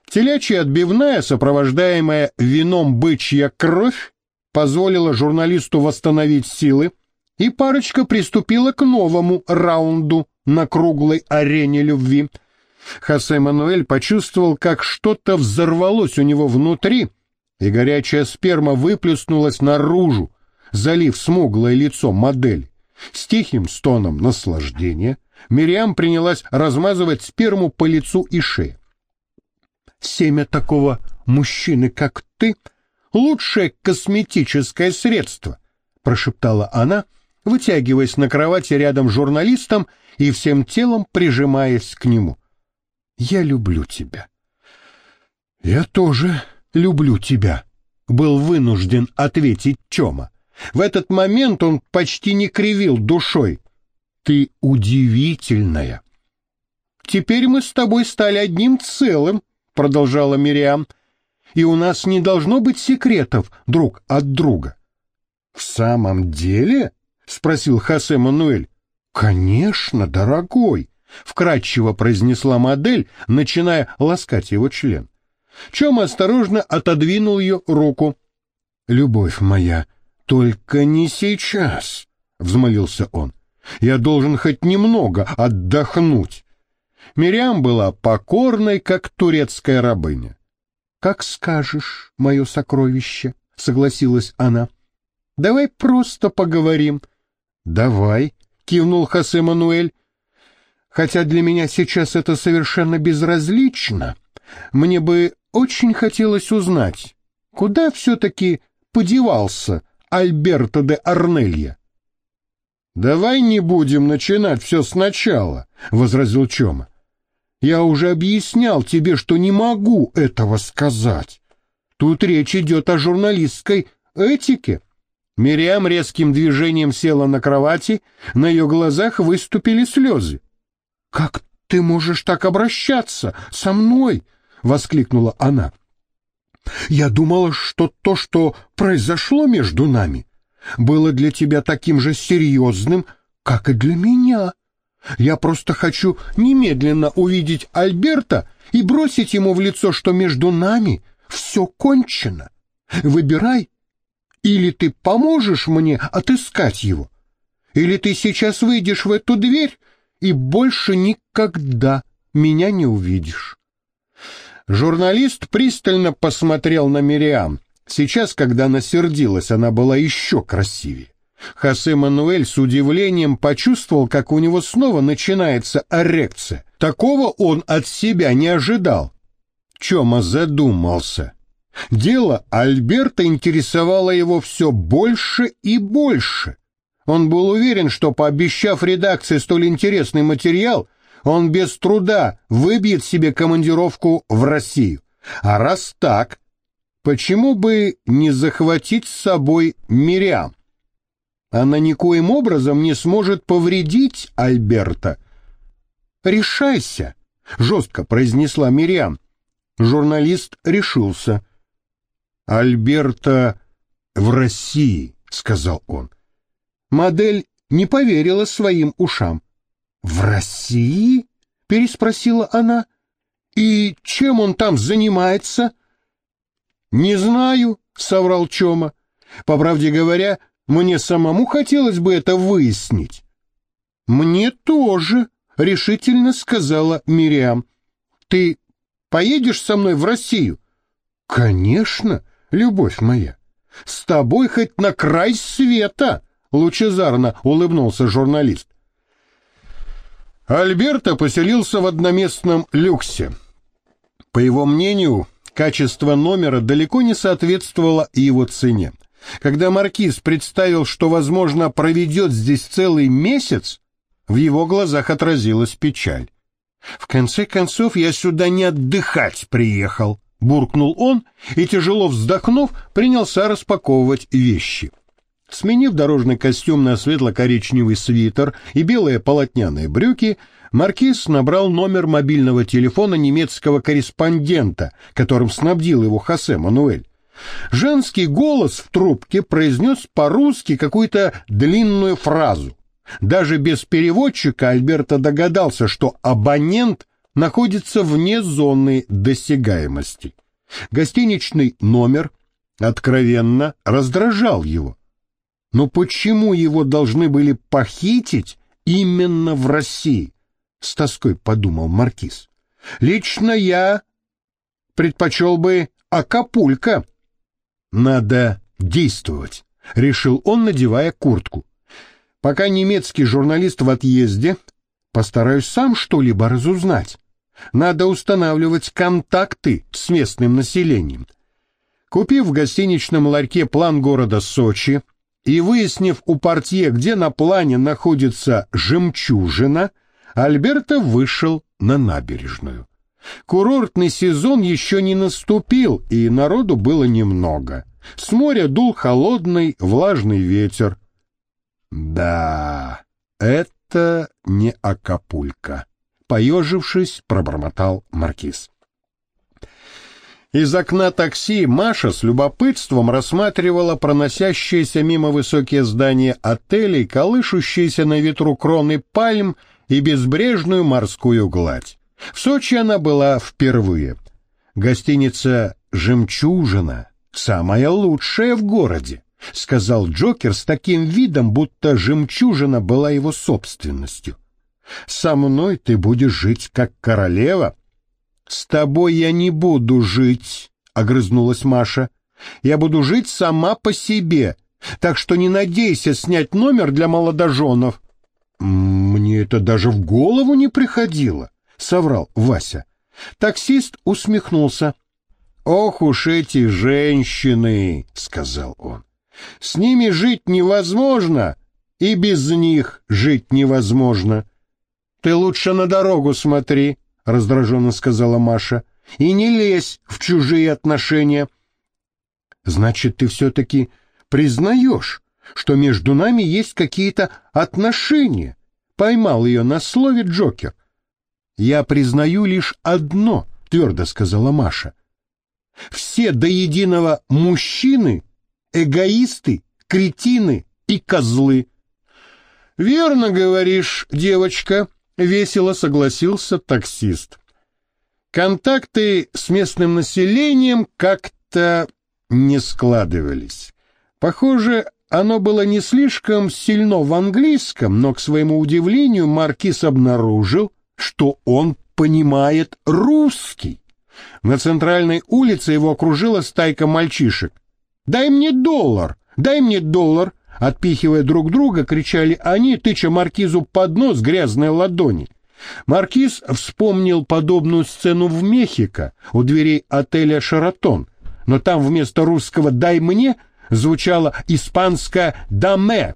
Телячья отбивная, сопровождаемая вином бычья кровь, позволила журналисту восстановить силы, и парочка приступила к новому раунду на круглой арене любви. Хосе Мануэль почувствовал, как что-то взорвалось у него внутри, и горячая сперма выплеснулась наружу, залив смуглое лицо модели. С тихим стоном наслаждения Мириам принялась размазывать сперму по лицу и шее. «Семя такого мужчины, как ты, лучшее косметическое средство», — прошептала она, вытягиваясь на кровати рядом с журналистом и всем телом прижимаясь к нему. «Я люблю тебя». «Я тоже люблю тебя», — был вынужден ответить Тёма. В этот момент он почти не кривил душой. «Ты удивительная». «Теперь мы с тобой стали одним целым», — продолжала Мириам, «и у нас не должно быть секретов друг от друга». «В самом деле?» — спросил Хосе Мануэль. «Конечно, дорогой», — вкратчиво произнесла модель, начиная ласкать его член. Чом осторожно отодвинул ее руку. «Любовь моя, только не сейчас», — взмолился он. «Я должен хоть немного отдохнуть». Мириам была покорной, как турецкая рабыня. «Как скажешь, мое сокровище», — согласилась она. «Давай просто поговорим». «Давай», — кивнул Хосе Мануэль. «Хотя для меня сейчас это совершенно безразлично. Мне бы очень хотелось узнать, куда все-таки подевался Альберто де Арнелья». «Давай не будем начинать все сначала», — возразил Чома. «Я уже объяснял тебе, что не могу этого сказать. Тут речь идет о журналистской этике». Мириам резким движением села на кровати, на ее глазах выступили слезы. «Как ты можешь так обращаться со мной?» — воскликнула она. «Я думала, что то, что произошло между нами, было для тебя таким же серьезным, как и для меня. Я просто хочу немедленно увидеть Альберта и бросить ему в лицо, что между нами все кончено. Выбирай, или ты поможешь мне отыскать его, или ты сейчас выйдешь в эту дверь и больше никогда меня не увидишь». Журналист пристально посмотрел на Мириам. Сейчас, когда она сердилась, она была еще красивее. Хосе Мануэль с удивлением почувствовал, как у него снова начинается эрекция. Такого он от себя не ожидал. Чома задумался. Дело Альберта интересовало его все больше и больше. Он был уверен, что, пообещав редакции столь интересный материал, он без труда выбьет себе командировку в Россию. А раз так, почему бы не захватить с собой Мириам? Она никоим образом не сможет повредить Альберта. «Решайся», — жестко произнесла Мириам. Журналист решился. «Альберта в России», — сказал он. Модель не поверила своим ушам. «В России?» — переспросила она. «И чем он там занимается?» «Не знаю», — соврал Чома. «По правде говоря, мне самому хотелось бы это выяснить». «Мне тоже», — решительно сказала Мириам. «Ты поедешь со мной в Россию?» «Конечно, любовь моя. С тобой хоть на край света», — лучезарно улыбнулся журналист. Альберто поселился в одноместном люксе. По его мнению, качество номера далеко не соответствовало его цене. Когда маркиз представил, что, возможно, проведет здесь целый месяц, в его глазах отразилась печаль. «В конце концов, я сюда не отдыхать приехал», — буркнул он и, тяжело вздохнув, принялся распаковывать вещи. Сменив дорожный костюм на светло-коричневый свитер и белые полотняные брюки, маркиз набрал номер мобильного телефона немецкого корреспондента, которым снабдил его Хосе Мануэль. Женский голос в трубке произнес по-русски какую-то длинную фразу. Даже без переводчика Альберто догадался, что абонент находится вне зоны досягаемости. Гостиничный номер откровенно раздражал его. Но почему его должны были похитить именно в России? С тоской подумал маркиз. Лично я предпочел бы Акапулько. Надо действовать, решил он, надевая куртку. Пока немецкий журналист в отъезде, постараюсь сам что-либо разузнать. Надо устанавливать контакты с местным населением. Купив в гостиничном ларьке план города Сочи и выяснив у портье, где на плане находится жемчужина, Альберто вышел на набережную. Курортный сезон еще не наступил, и народу было немного. С моря дул холодный, влажный ветер. Да, это не Акапулько, поежившись, пробормотал маркиз. Из окна такси Маша с любопытством рассматривала проносящиеся мимо высокие здания отелей, колышущиеся на ветру кроны пальм и безбрежную морскую гладь. В Сочи она была впервые. Гостиница «Жемчужина» самая лучшая в городе, сказал Джокер с таким видом, будто жемчужина была его собственностью. Со мной ты будешь жить как королева. С тобой я не буду жить, огрызнулась Маша. Я буду жить сама по себе, так что не надейся снять номер для молодоженов. Мне это даже в голову не приходило, соврал Вася. Таксист усмехнулся. Ох уж эти женщины, сказал он. С ними жить невозможно, и без них жить невозможно. Ты лучше на дорогу смотри, раздраженно сказала Маша, и не лезь в чужие отношения. Значит, ты все-таки признаешь, что между нами есть какие-то отношения? Поймал ее на слове Джокер. Я признаю лишь одно, твердо сказала Маша. Все до единого мужчины — эгоисты, кретины и козлы. Верно говоришь, девочка, весело согласился таксист. Контакты с местным населением как-то не складывались. Похоже, оно было не слишком сильно в английском, но, к своему удивлению, маркиз обнаружил, что он понимает русский. На центральной улице его окружила стайка мальчишек. «Дай мне $1! Дай мне $1!» Отпихивая друг друга, кричали они, тыча маркизу под нос грязной ладони. Маркиз вспомнил подобную сцену в Мехико у дверей отеля «Шератон», но там вместо русского «дай мне» звучало испанское «даме».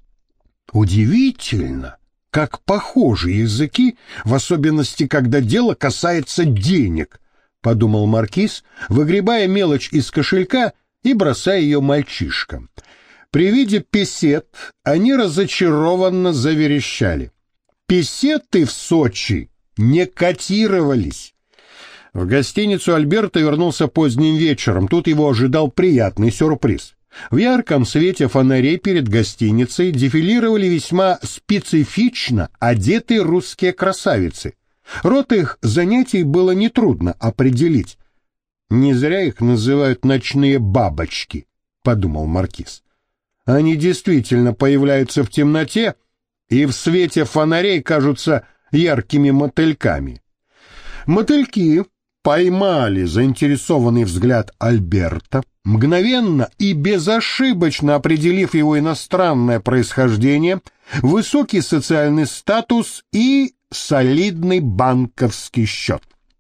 Удивительно, как похожи языки, в особенности, когда дело касается денег, подумал маркиз, выгребая мелочь из кошелька и бросая ее мальчишкам. При виде песет они разочарованно заверещали. Песеты в Сочи не котировались. В гостиницу Альберто вернулся поздним вечером. Тут его ожидал приятный сюрприз. В ярком свете фонарей перед гостиницей дефилировали весьма специфично одетые русские красавицы. Род их занятий было нетрудно определить. «Не зря их называют ночные бабочки», — подумал маркиз. «Они действительно появляются в темноте и в свете фонарей кажутся яркими мотыльками». Мотыльки поймали заинтересованный взгляд Альберто, мгновенно и безошибочно определив его иностранное происхождение, высокий социальный статус и солидный банковский счет.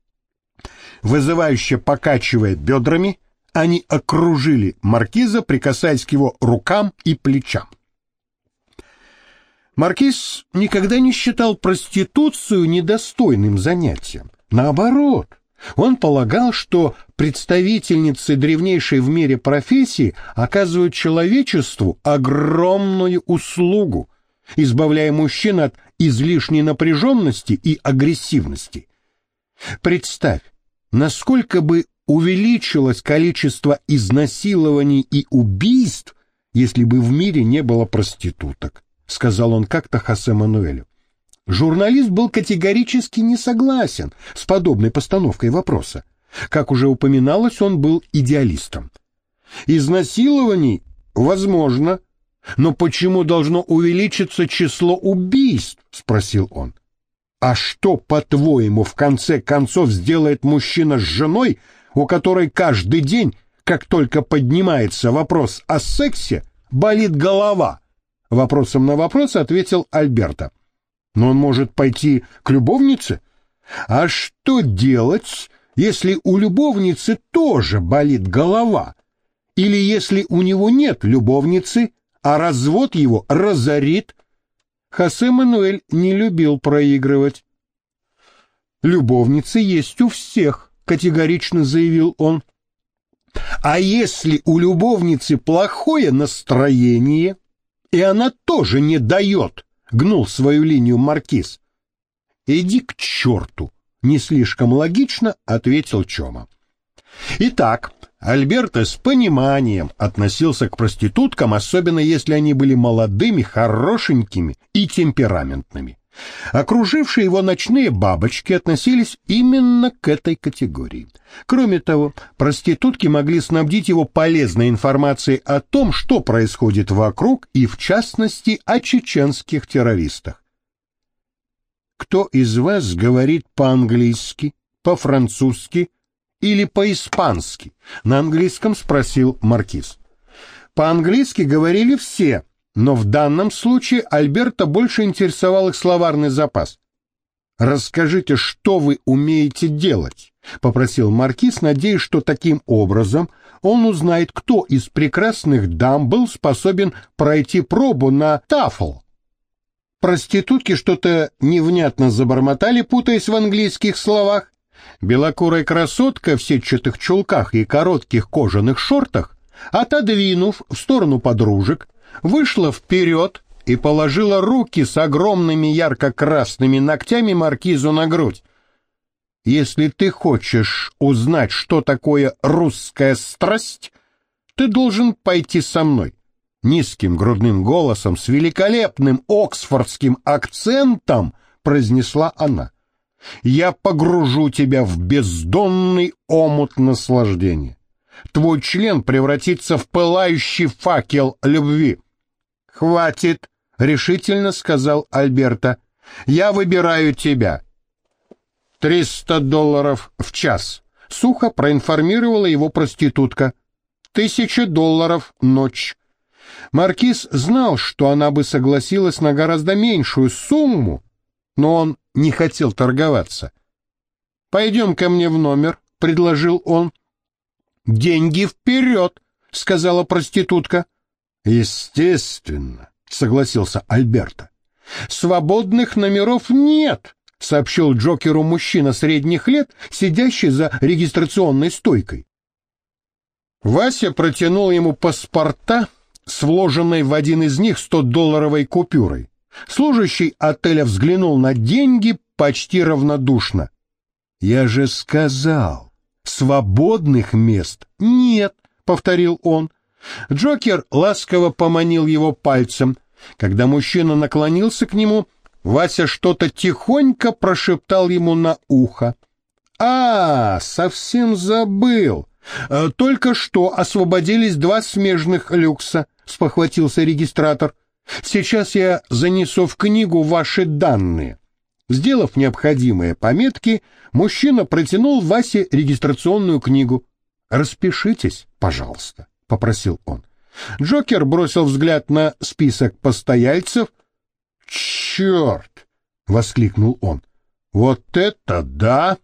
Вызывающе покачивая бедрами, они окружили маркиза, прикасаясь к его рукам и плечам. Маркиз никогда не считал проституцию недостойным занятием. Наоборот, он полагал, что представительницы древнейшей в мире профессии оказывают человечеству огромную услугу, избавляя мужчин от излишней напряженности и агрессивности. Представь, насколько бы увеличилось количество изнасилований и убийств, если бы в мире не было проституток, сказал он как-то Хосе Мануэлю. Журналист был категорически не согласен с подобной постановкой вопроса. Как уже упоминалось, он был идеалистом. Изнасилований возможно, но почему должно увеличиться число убийств? Спросил он. А что, по-твоему, в конце концов сделает мужчина с женой, у которой каждый день, как только поднимается вопрос о сексе, болит голова? Вопросом на вопрос ответил Альберто. Но он может пойти к любовнице? А что делать, если у любовницы тоже болит голова? Или если у него нет любовницы, а развод его разорит? Хосе Мануэль не любил проигрывать. «Любовницы есть у всех», — категорично заявил он. «А если у любовницы плохое настроение, и она тоже не дает?» — гнул свою линию маркиз. «Иди к черту», — не слишком логично ответил Чома. Итак, Альберто с пониманием относился к проституткам, особенно если они были молодыми, хорошенькими и темпераментными. Окружившие его ночные бабочки относились именно к этой категории. Кроме того, проститутки могли снабдить его полезной информацией о том, что происходит вокруг, и в частности о чеченских террористах. «Кто из вас говорит по-английски, по-французски или по-испански?» — на английском спросил маркиз. По-английски говорили все, но в данном случае Альберто больше интересовал их словарный запас. «Расскажите, что вы умеете делать?» — попросил маркиз, надеясь, что таким образом он узнает, кто из прекрасных дам был способен пройти пробу на TOEFL. Проститутки что-то невнятно забормотали, путаясь в английских словах. Белокурая красотка в сетчатых чулках и коротких кожаных шортах, отодвинув в сторону подружек, вышла вперед и положила руки с огромными ярко-красными ногтями маркизу на грудь. «Если ты хочешь узнать, что такое русская страсть, ты должен пойти со мной», — низким грудным голосом с великолепным оксфордским акцентом произнесла она. «Я погружу тебя в бездонный омут наслаждения. Твой член превратится в пылающий факел любви». «Хватит», — решительно сказал Альберто. «Я выбираю тебя». $300 в час, — сухо проинформировала его проститутка. $1000 ночь. Маркиз знал, что она бы согласилась на гораздо меньшую сумму, но он не хотел торговаться. «Пойдем ко мне в номер», — предложил он. «Деньги вперед», — сказала проститутка. «Естественно», — согласился Альберто. «Свободных номеров нет», — сообщил Джокеру мужчина средних лет, сидящий за регистрационной стойкой. Вася протянул ему паспорта с вложенной в один из них $100 купюрой. Служащий отеля взглянул на деньги почти равнодушно. «Я же сказал, свободных мест нет», — повторил он. Джокер ласково поманил его пальцем. Когда мужчина наклонился к нему, Вася что-то тихонько прошептал ему на ухо. Совсем забыл. Только что освободились 2 смежных люкса», — спохватился регистратор. «Сейчас я занесу в книгу ваши данные». Сделав необходимые пометки, мужчина протянул Васе регистрационную книгу. «Распишитесь, пожалуйста», — попросил он. Джокер бросил взгляд на список постояльцев. «Черт!» — воскликнул он. «Вот это да!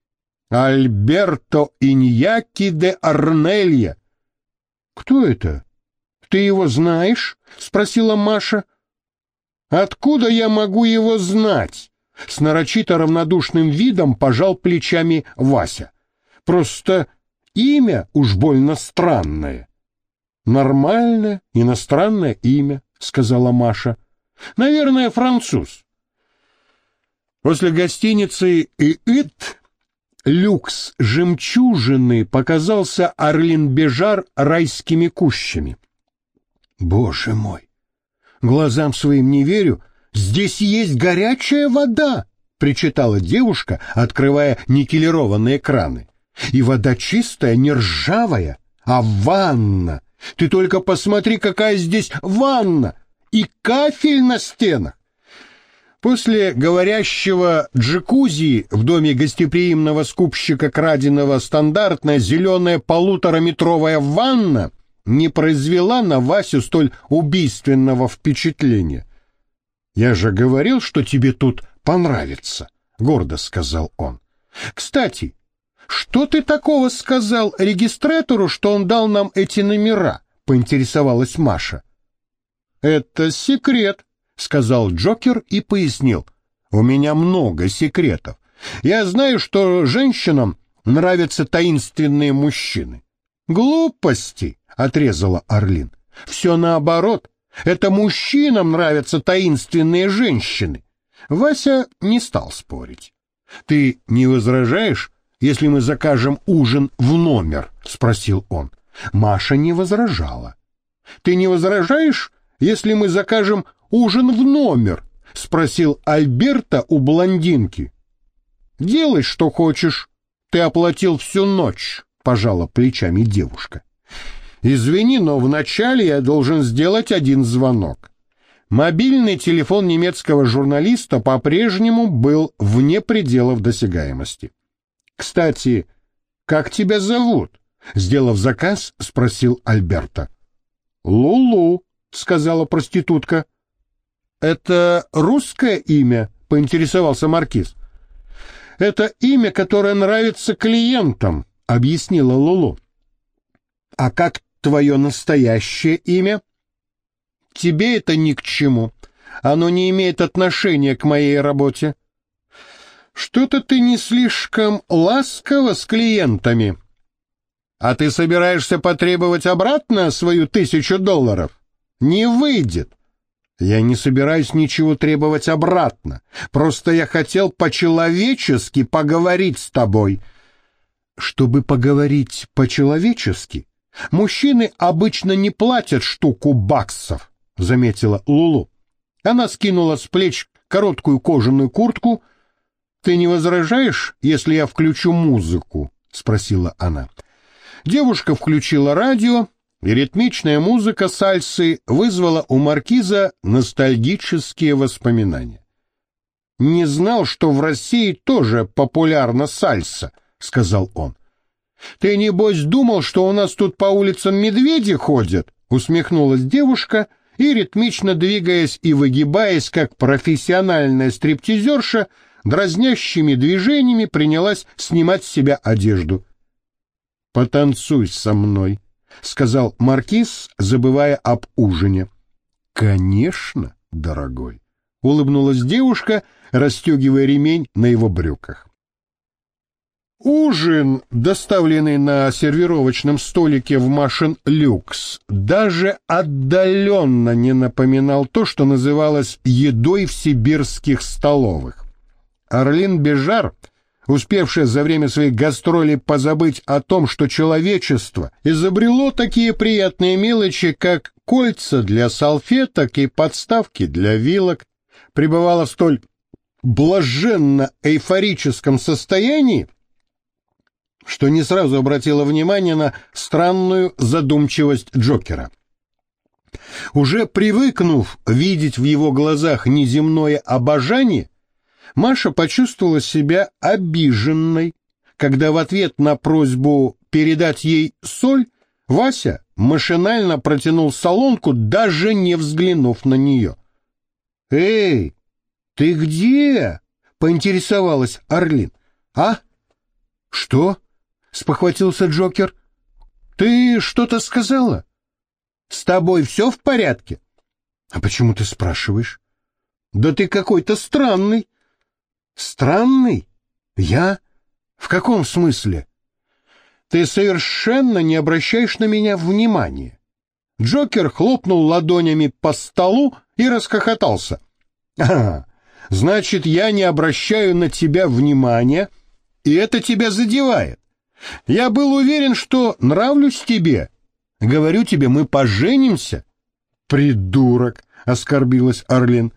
Альберто Иньяки де Арнелья!» «Кто это? Ты его знаешь?» — спросила Маша. «Откуда я могу его знать?» — с нарочито равнодушным видом пожал плечами Вася. «Просто имя уж больно странное». «Нормальное иностранное имя», — сказала Маша. «Наверное, француз». После гостиницы «Иит» люкс жемчужины показался Орлин-Бежар райскими кущами. «Боже мой! Глазам своим не верю, здесь есть горячая вода!» — причитала девушка, открывая никелированные краны. «И вода чистая, не ржавая, а ванна! Ты только посмотри, какая здесь ванна! И кафель на стенах!» После говорящего джакузи в доме гостеприимного скупщика краденого стандартная зеленая 1,5-метровая ванна не произвела на Васю столь убийственного впечатления. «Я же говорил, что тебе тут понравится», — гордо сказал он. «Кстати, что ты такого сказал регистратору, что он дал нам эти номера?» — поинтересовалась Маша. «Это секрет», — сказал Джокер и пояснил. «У меня много секретов. Я знаю, что женщинам нравятся таинственные мужчины». «Глупости», — отрезала Орлин. «Все наоборот. Это мужчинам нравятся таинственные женщины». Вася не стал спорить. «Ты не возражаешь, если мы закажем ужин в номер?» — спросил он. Маша не возражала. «Ты не возражаешь, если мы закажем ужин в номер?» — спросил Альберто у блондинки. «Делай, что хочешь. Ты оплатил всю ночь», — пожала плечами девушка. «Извини, но вначале я должен сделать один звонок». Мобильный телефон немецкого журналиста по-прежнему был вне пределов досягаемости. «Кстати, как тебя зовут?» — сделав заказ, спросил Альберто. «Лулу», — сказала проститутка. «Это русское имя?» — поинтересовался маркиз. «Это имя, которое нравится клиентам», — объяснила Лулу. «А как твое настоящее имя?» «Тебе это ни к чему. Оно не имеет отношения к моей работе». «Что-то ты не слишком ласково с клиентами». «А ты собираешься потребовать обратно свою $1000? Не выйдет». «Я не собираюсь ничего требовать обратно. Просто я хотел по-человечески поговорить с тобой». «Чтобы поговорить по-человечески, мужчины обычно не платят штуку баксов», — заметила Лулу. Она скинула с плеч короткую кожаную куртку. «Ты не возражаешь, если я включу музыку?» — спросила она. Девушка включила радио, и ритмичная музыка сальсы вызвала у маркиза ностальгические воспоминания. «Не знал, что в России тоже популярна сальса», — сказал он. «Ты, небось, думал, что у нас тут по улицам медведи ходят?» — усмехнулась девушка и, ритмично двигаясь и выгибаясь, как профессиональная стриптизерша, дразнящими движениями принялась снимать с себя одежду. «Потанцуй со мной», — сказал маркиз, забывая об ужине. «Конечно, дорогой», — улыбнулась девушка, расстегивая ремень на его брюках. Ужин, доставленный на сервировочном столике в Машин Люкс, даже отдаленно не напоминал то, что называлось едой в сибирских столовых. Орлин Бежар, успевшая за время своих гастролей позабыть о том, что человечество изобрело такие приятные мелочи, как кольца для салфеток и подставки для вилок, пребывала в столь блаженно-эйфорическом состоянии, что не сразу обратила внимание на странную задумчивость Джокера. Уже привыкнув видеть в его глазах неземное обожание, Маша почувствовала себя обиженной, когда в ответ на просьбу передать ей соль Вася машинально протянул солонку, даже не взглянув на нее. «Эй, ты где?» — поинтересовалась Орлин. «А? Что?» — спохватился Джокер. «Ты что-то сказала? С тобой все в порядке?» «А почему ты спрашиваешь?» «Да ты какой-то странный». «Странный? Я? В каком смысле?» «Ты совершенно не обращаешь на меня внимания». Джокер хлопнул ладонями по столу и расхохотался. «Ага, значит, я не обращаю на тебя внимания, и это тебя задевает. Я был уверен, что нравлюсь тебе. Говорю тебе, мы поженимся». «Придурок», — оскорбилась Орлин.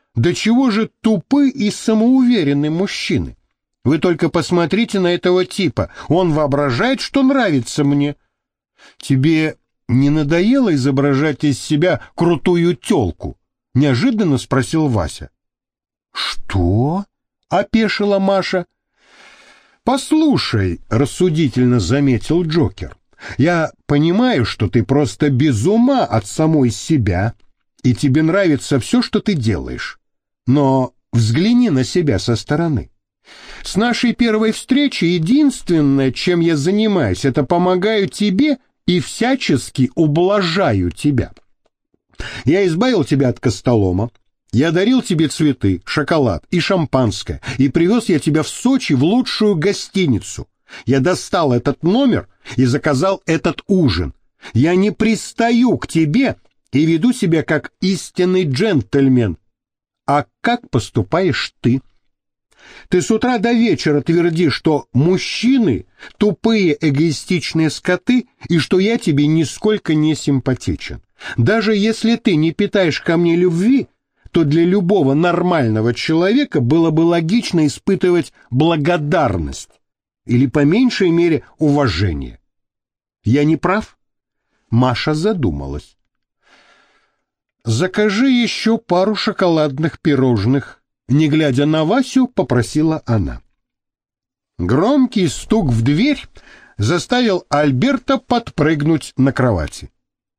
до чего же тупы и самоуверенны мужчины? Вы только посмотрите на этого типа, он воображает, что нравится мне. Тебе не надоело изображать из себя крутую тёлку? Неожиданно спросил Вася. Что? Опешила Маша. Послушай, рассудительно заметил Джокер, я понимаю, что ты просто без ума от самой себя, и тебе нравится все, что ты делаешь. Но взгляни на себя со стороны. С нашей первой встречи единственное, чем я занимаюсь, это помогаю тебе и всячески ублажаю тебя. Я избавил тебя от костолома, я дарил тебе цветы, шоколад и шампанское, и привез я тебя в Сочи в лучшую гостиницу. Я достал этот номер и заказал этот ужин. Я не пристаю к тебе и веду себя как истинный джентльмен. А как поступаешь ты? Ты с утра до вечера твердишь, что мужчины — тупые эгоистичные скоты, и что я тебе нисколько не симпатичен. Даже если ты не питаешь ко мне любви, то для любого нормального человека было бы логично испытывать благодарность или, по меньшей мере, уважение. Я не прав? Маша задумалась. «Закажи еще пару шоколадных пирожных», — не глядя на Васю, попросила она. Громкий стук в дверь заставил Альберта подпрыгнуть на кровати.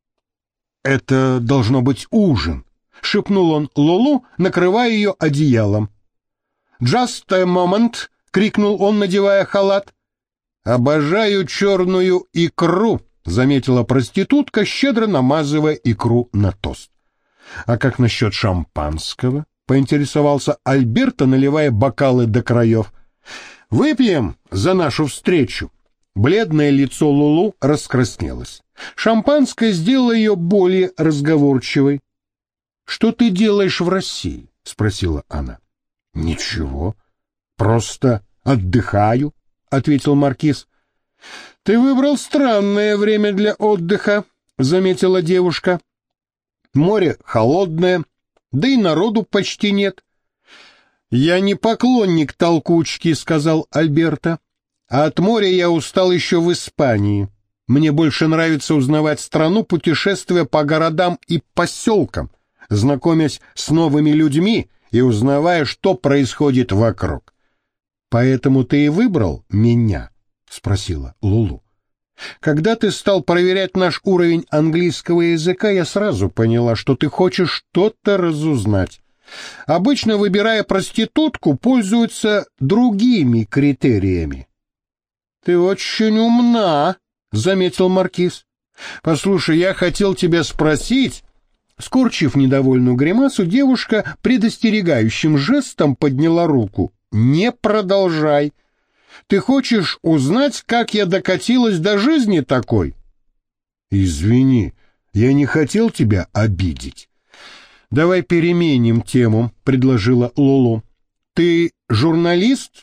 «Это должно быть ужин», — шепнул он Лулу, накрывая ее одеялом. «Just a moment», — крикнул он, надевая халат. «Обожаю черную икру», — заметила проститутка, щедро намазывая икру на тост. «А как насчет шампанского?» — поинтересовался Альберто, наливая бокалы до краев. «Выпьем за нашу встречу». Бледное лицо Лулу раскраснелось. Шампанское сделало ее более разговорчивой. «Что ты делаешь в России?» — спросила она. «Ничего, просто отдыхаю», — ответил маркиз. «Ты выбрал странное время для отдыха», — заметила девушка. «Море холодное, да и народу почти нет». «Я не поклонник толкучки», — сказал Альберто. «А от моря я устал еще в Испании. Мне больше нравится узнавать страну, путешествуя по городам и поселкам, знакомясь с новыми людьми и узнавая, что происходит вокруг». «Поэтому ты и выбрал меня?» — спросила Лулу. «Когда ты стал проверять наш уровень английского языка, я сразу поняла, что ты хочешь что-то разузнать. Обычно, выбирая проститутку, пользуются другими критериями». «Ты очень умна», — заметил маркиз. «Послушай, я хотел тебя спросить». Скорчив недовольную гримасу, девушка предостерегающим жестом подняла руку. «Не продолжай. Ты хочешь узнать, как я докатилась до жизни такой?» «Извини, я не хотел тебя обидеть». «Давай переменим тему», — предложила Лулу. «Ты журналист?»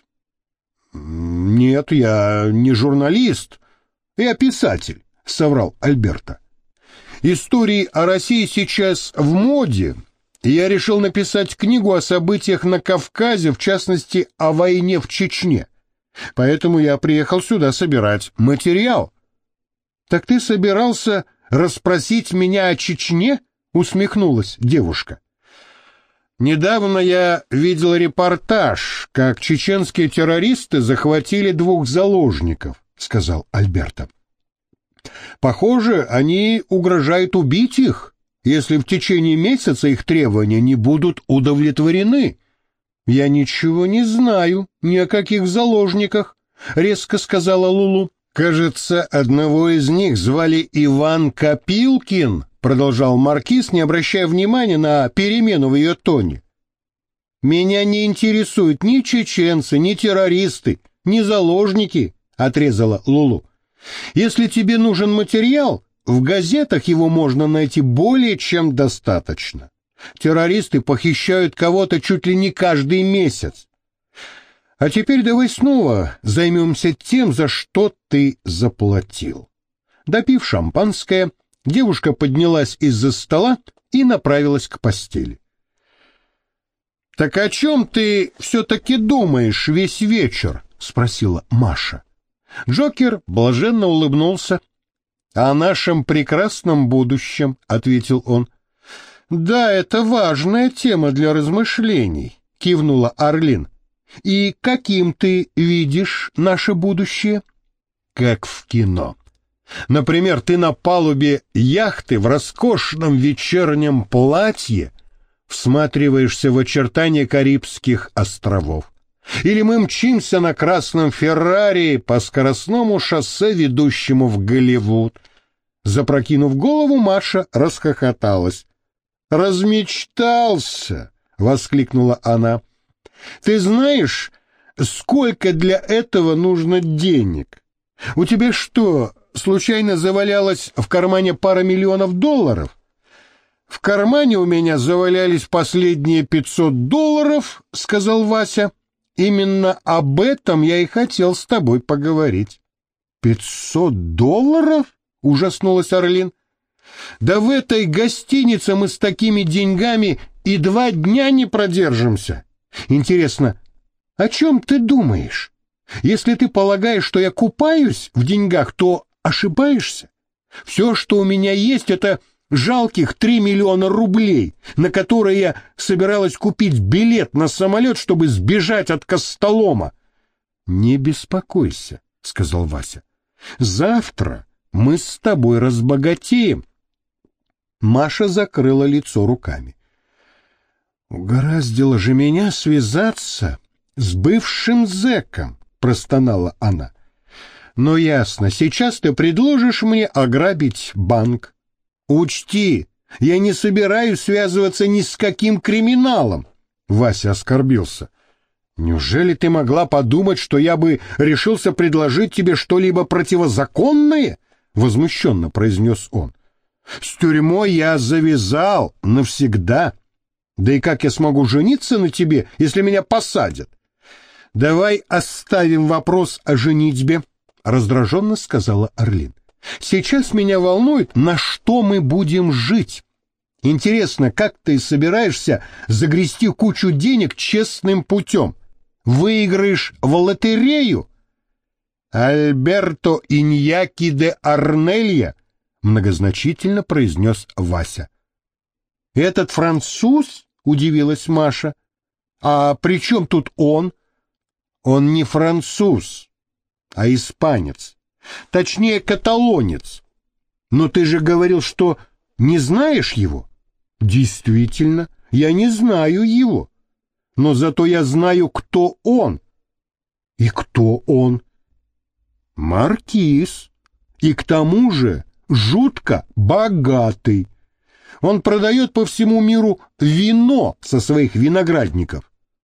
«Нет, я не журналист. Я писатель», — соврал Альберто. «Истории о России сейчас в моде, и я решил написать книгу о событиях на Кавказе, в частности, о войне в Чечне. Поэтому я приехал сюда собирать материал». «Так ты собирался расспросить меня о Чечне?» — усмехнулась девушка. «Недавно я видел репортаж, как чеченские террористы захватили 2 заложников», — сказал Альберто. «Похоже, они угрожают убить их, если в течение месяца их требования не будут удовлетворены». «Я ничего не знаю ни о каких заложниках», — резко сказала Лулу. «Кажется, одного из них звали Иван Копилкин», — продолжал маркиз, не обращая внимания на перемену в ее тоне. «Меня не интересуют ни чеченцы, ни террористы, ни заложники», — отрезала Лулу. «Если тебе нужен материал, в газетах его можно найти более чем достаточно. Террористы похищают кого-то чуть ли не каждый месяц. А теперь давай снова займемся тем, за что ты заплатил». Допив шампанское, девушка поднялась из-за стола и направилась к постели. «Так о чем ты все-таки думаешь весь вечер?» — спросила Маша. Джокер блаженно улыбнулся. «О нашем прекрасном будущем», — ответил он. «Да, это важная тема для размышлений», — кивнула Орлин. «И каким ты видишь наше будущее?» «Как в кино. Например, ты на палубе яхты в роскошном вечернем платье всматриваешься в очертания Карибских островов. Или мы мчимся на красном Феррари по скоростному шоссе, ведущему в Голливуд». Запрокинув голову, Маша расхохоталась. «Размечтался!» — воскликнула она. «Ты знаешь, сколько для этого нужно денег? У тебя что, случайно завалялась в кармане пара миллионов долларов?» «В кармане у меня завалялись последние $500, — сказал Вася. Именно об этом я и хотел с тобой поговорить». $500? — ужаснулась Орлин. «Да в этой гостинице мы с такими деньгами и 2 дня не продержимся. Интересно, о чем ты думаешь? Если ты полагаешь, что я купаюсь в деньгах, то ошибаешься. Все, что у меня есть, это жалких 3 миллиона рублей, на которые я собиралась купить билет на самолет, чтобы сбежать от Костолома». «Не беспокойся», — сказал Вася. «Завтра мы с тобой разбогатеем». Маша закрыла лицо руками. «Угораздило же меня связаться с бывшим зэком», — простонала она. «Ну ясно, сейчас ты предложишь мне ограбить банк. Учти, я не собираюсь связываться ни с каким криминалом». Вася оскорбился. «Неужели ты могла подумать, что я бы решился предложить тебе что-либо противозаконное?» — возмущенно произнес он. «С тюрьмой я завязал навсегда. Да и как я смогу жениться на тебе, если меня посадят?» «Давай оставим вопрос о женитьбе», — раздраженно сказала Орлин. «Сейчас меня волнует, на что мы будем жить. Интересно, как ты собираешься загрести кучу денег честным путем? Выиграешь в лотерею?» «Альберто Иньяки де Арнелья», — многозначительно произнес Вася. «Этот француз?» — удивилась Маша. «А при чем тут он?» «Он не француз, а испанец. Точнее, каталонец. Но ты же говорил, что не знаешь его?» «Действительно, я не знаю его. Но зато я знаю, кто он». «И кто он?» «Маркиз. И к тому же жутко богатый. Он продает по всему миру вино со своих виноградников.